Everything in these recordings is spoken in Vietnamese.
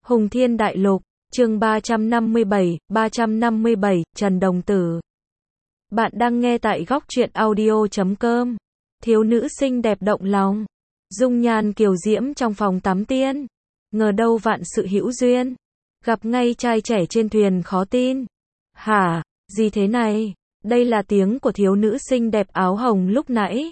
Hùng Thiên Đại Lục, chương 357, Trần Đồng Tử. Bạn đang nghe tại góc truyện audio.com. Thiếu nữ xinh đẹp động lòng, dung nhan kiều diễm trong phòng tắm tiên. Ngờ đâu vạn sự hữu duyên, gặp ngay trai trẻ trên thuyền khó tin. Hả, gì thế này? Đây là tiếng của thiếu nữ xinh đẹp áo hồng lúc nãy.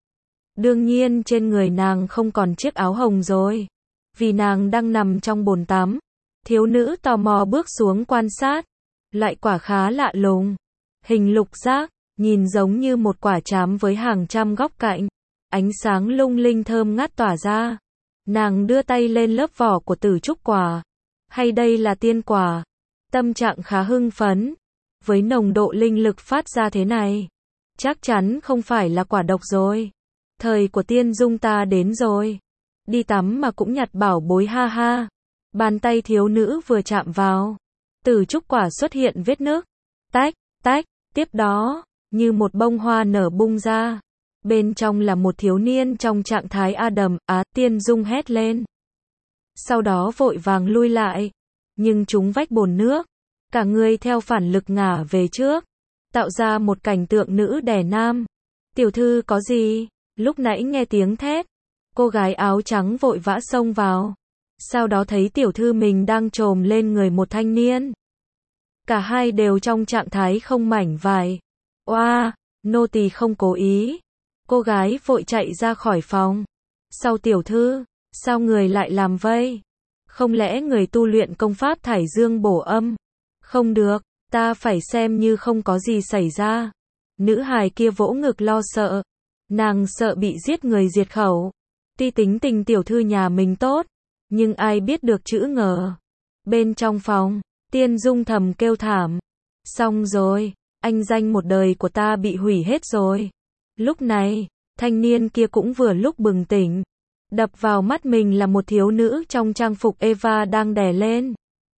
Đương nhiên trên người nàng không còn chiếc áo hồng rồi, vì nàng đang nằm trong bồn tắm. Thiếu nữ tò mò bước xuống quan sát, lại quả khá lạ lùng. Hình lục giác, nhìn giống như một quả trám với hàng trăm góc cạnh, ánh sáng lung linh thơm ngát tỏa ra. Nàng đưa tay lên lớp vỏ của tử trúc quả, hay đây là tiên quả? Tâm trạng khá hưng phấn, với nồng độ linh lực phát ra thế này, chắc chắn không phải là quả độc rồi. Thời của tiên dung ta đến rồi. Đi tắm mà cũng nhặt bảo bối ha ha. Bàn tay thiếu nữ vừa chạm vào, tử trúc quả xuất hiện vết nứt. Tách, tách, tiếp đó, như một bông hoa nở bung ra. Bên trong là một thiếu niên trong trạng thái Adam, tiên dung hét lên. Sau đó vội vàng lui lại, nhưng trúng vách bồn nước. Cả người theo phản lực ngả về trước, tạo ra một cảnh tượng nữ đè nam. Tiểu thư có gì? Lúc nãy nghe tiếng thét, cô gái áo trắng vội vã xông vào. Sau đó thấy tiểu thư mình đang chồm lên người một thanh niên. Cả hai đều trong trạng thái không mảnh vải. Oa, nô tỳ không cố ý. Cô gái vội chạy ra khỏi phòng. Sau tiểu thư, sao người lại làm vây? Không lẽ người tu luyện công pháp thải dương bổ âm? Không được, ta phải xem như không có gì xảy ra. Nữ hài kia vỗ ngực lo sợ. Nàng sợ bị giết người diệt khẩu. Tuy tính tình tiểu thư nhà mình tốt, nhưng ai biết được chữ ngờ. Bên trong phòng, tiên dung thầm kêu thảm. Xong rồi, anh danh một đời của ta bị hủy hết rồi. Lúc này, thanh niên kia cũng vừa lúc bừng tỉnh. Đập vào mắt mình là một thiếu nữ trong trang phục Eva đang đè lên.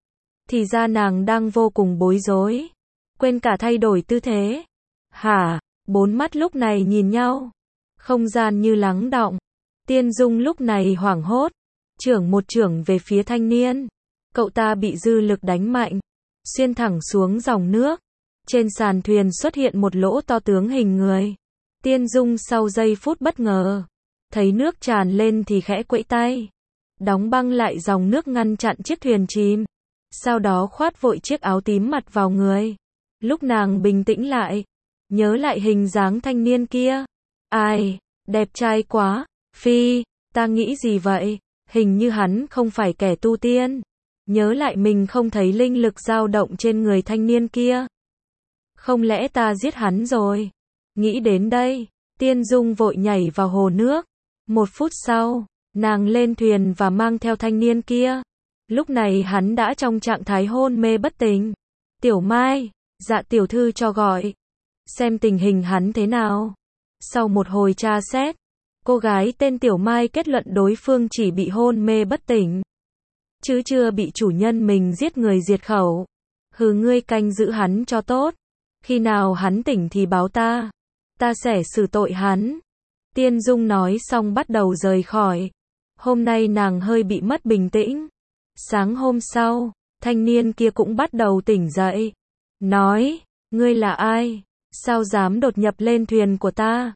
Thì ra nàng đang vô cùng bối rối, quên cả thay đổi tư thế. Hả, bốn mắt lúc này nhìn nhau. Không gian như lắng đọng. Tiên dung lúc này hoảng hốt, chưởng một chưởng về phía thanh niên. Cậu ta bị dư lực đánh mạnh, xuyên thẳng xuống dòng nước. Trên sàn thuyền xuất hiện một lỗ to tướng hình người. Tiên dung sau giây phút bất ngờ, thấy nước tràn lên thì khẽ quẫy tay, đóng băng lại dòng nước ngăn chặn chiếc thuyền chìm. Sau đó khoát vội chiếc áo tím mặt vào người. Lúc nàng bình tĩnh lại, nhớ lại hình dáng thanh niên kia. Ai, đẹp trai quá. Phi, ta nghĩ gì vậy? Hình như hắn không phải kẻ tu tiên. Nhớ lại mình không thấy linh lực dao động trên người thanh niên kia. Không lẽ ta giết hắn rồi? Nghĩ đến đây, tiên dung vội nhảy vào hồ nước. 1 phút sau, nàng lên thuyền và mang theo thanh niên kia. Lúc này hắn đã trong trạng thái hôn mê bất tỉnh. Tiểu Mai, dạ tiểu thư cho gọi. Xem tình hình hắn thế nào. Sau một hồi tra xét, cô gái tên Tiểu Mai kết luận đối phương chỉ bị hôn mê bất tỉnh, chứ chưa bị chủ nhân mình giết người diệt khẩu. Hừ, ngươi canh giữ hắn cho tốt. Khi nào hắn tỉnh thì báo ta. Ta sẽ xử tội hắn. Tiên dung nói xong bắt đầu rời khỏi. Hôm nay nàng hơi bị mất bình tĩnh. Sáng hôm sau, thanh niên kia cũng bắt đầu tỉnh dậy. Nói, ngươi là ai? Sao dám đột nhập lên thuyền của ta?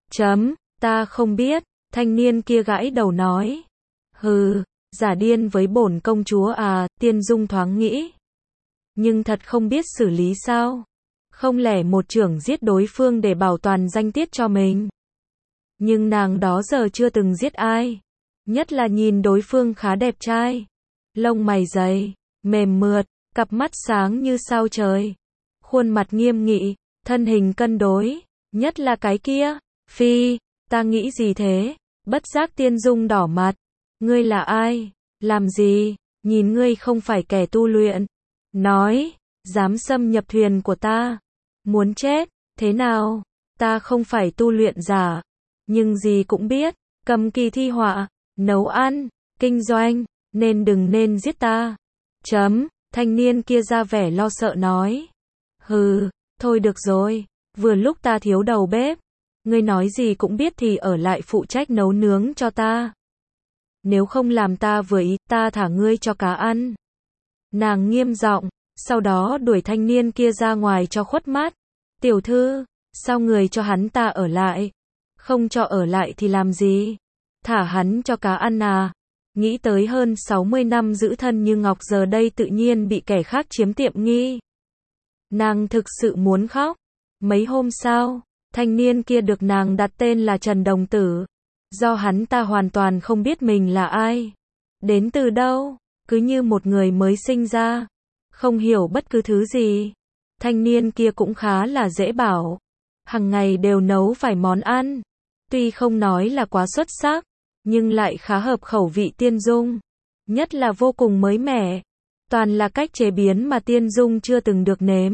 Ta không biết. Thanh niên kia gãi đầu nói. Hừ, giả điên với bổn công chúa à? Tiên dung thoáng nghĩ, nhưng thật không biết xử lý sao. Không lẽ một chưởng giết đối phương để bảo toàn danh tiết cho mình? Nhưng nàng đó giờ chưa từng giết ai. Nhất là nhìn đối phương khá đẹp trai. Lông mày dày, mềm mượt, cặp mắt sáng như sao trời. Khuôn mặt nghiêm nghị, thân hình cân đối. Nhất là cái kia. Phi, ta nghĩ gì thế? Bất giác tiên dung đỏ mặt. Ngươi là ai? Làm gì? Nhìn ngươi không phải kẻ tu luyện. Nói, dám xâm nhập thuyền của ta. Muốn chết, thế nào? Ta không phải tu luyện giả. Nhưng gì cũng biết, cầm kỳ thi họa, nấu ăn, kinh doanh, nên giết ta. Thanh niên kia ra vẻ lo sợ nói. Hừ, thôi được rồi, vừa lúc ta thiếu đầu bếp. Ngươi nói gì cũng biết thì ở lại phụ trách nấu nướng cho ta. nếu không làm ta vừa ý, ta thả ngươi cho cá ăn. Nàng nghiêm giọng, sau đó đuổi thanh niên kia ra ngoài cho khuất mắt. Tiểu thư, sao người cho hắn ta ở lại? Không cho ở lại thì làm gì? Thả hắn cho cá ăn à? Nghĩ tới hơn 60 năm giữ thân như ngọc giờ đây tự nhiên bị kẻ khác chiếm tiện nghi. Nàng thực sự muốn khóc. Mấy hôm sau, thanh niên kia được nàng đặt tên là Trần Đồng Tử. Do hắn ta hoàn toàn không biết mình là ai, đến từ đâu, cứ như một người mới sinh ra, không hiểu bất cứ thứ gì. Thanh niên kia cũng khá là dễ bảo, hàng ngày đều nấu vài món ăn, tuy không nói là quá xuất sắc, nhưng lại khá hợp khẩu vị Tiên Dung, nhất là vô cùng mới mẻ, toàn là cách chế biến mà Tiên Dung chưa từng được nếm.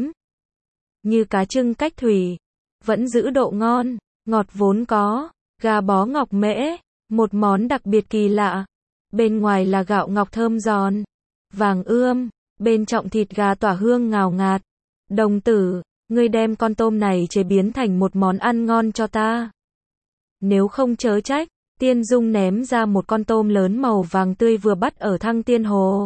Như cá trưng cách thủy, vẫn giữ độ ngon, ngọt vốn có. Gà bó ngọc mễ, một món đặc biệt kỳ lạ. Bên ngoài là gạo ngọc thơm giòn, vàng ươm, bên trong thịt gà tỏa hương ngào ngạt. Đồng Tử, ngươi đem con tôm này chế biến thành một món ăn ngon cho ta. Nếu không chớ trách. Tiên Dung ném ra một con tôm lớn màu vàng tươi vừa bắt ở Thăng Tiên Hồ.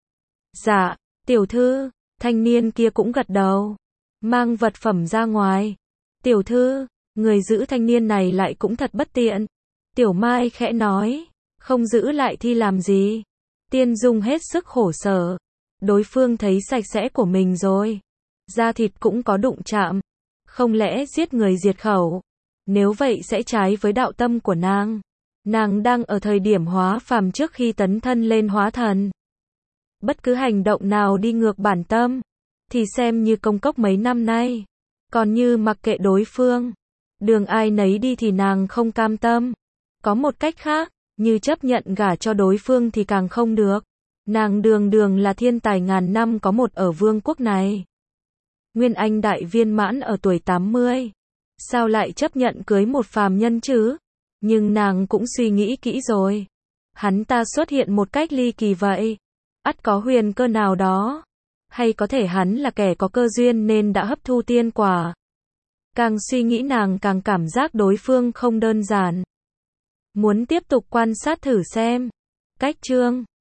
Dạ, tiểu thư, thanh niên kia cũng gật đầu, mang vật phẩm ra ngoài. Tiểu thư, người giữ thanh niên này lại cũng thật bất tiện. Tiểu Mai khẽ nói, không giữ lại thì làm gì? Tiên Dung hết sức khổ sở. Đối phương thấy sạch sẽ của mình rồi, da thịt cũng có đụng chạm, không lẽ giết người diệt khẩu? Nếu vậy sẽ trái với đạo tâm của nàng. Nàng đang ở thời điểm hóa phàm trước khi tấn thân lên hóa thần. Bất cứ hành động nào đi ngược bản tâm, thì xem như công cốc mấy năm nay. Còn như mặc kệ đối phương, đường ai nấy đi thì nàng không cam tâm. Có một cách khác, như chấp nhận gả cho đối phương thì càng không được. Nàng đường đường là thiên tài ngàn năm có một ở vương quốc này. Nguyên Anh đại viên mãn ở tuổi 80. Sao lại chấp nhận cưới một phàm nhân chứ? Nhưng nàng cũng suy nghĩ kỹ rồi. Hắn ta xuất hiện một cách ly kỳ vậy. Ắt có huyền cơ nào đó. Hay có thể hắn là kẻ có cơ duyên nên đã hấp thu tiên quả. Càng suy nghĩ nàng càng cảm giác đối phương không đơn giản. Muốn tiếp tục quan sát thử xem. Cách chương